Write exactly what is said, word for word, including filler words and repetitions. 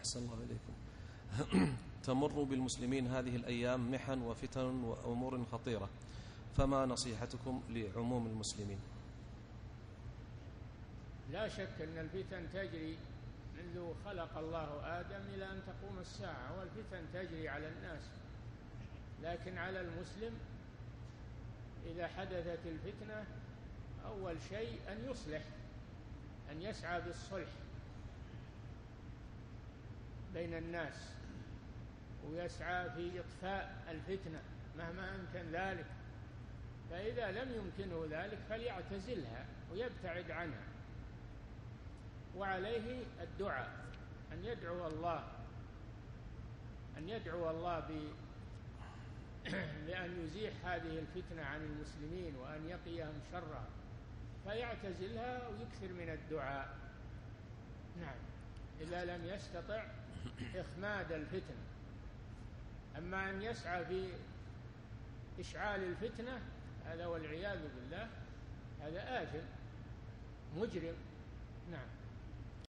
أحسن الله إليكم. تمر بالمسلمين هذه الأيام محن وفتن وأمور خطيرة، فما نصيحتكم لعموم المسلمين؟ لا شك أن الفتن تجري منذ خلق الله آدم إلى أن تقوم الساعة، والفتن تجري على الناس، لكن على المسلم إذا حدثت الفتنة أول شيء أن يصلح، أن يسعى بالصلح بين الناس، ويسعى في إطفاء الفتنة مهما أمكن ذلك، فإذا لم يمكنه ذلك فليعتزلها ويبتعد عنها، وعليه الدعاء، أن يدعو الله أن يدعو الله ب... بأن يزيح هذه الفتنة عن المسلمين وأن يقيهم شرها، فيعتزلها ويكثر من الدعاء. نعم، إذا لم يستطع إخماد الفتنة. أما أن يسعى في إشعال الفتنة هذا والعياذ بالله هذا آثم مجرم. نعم.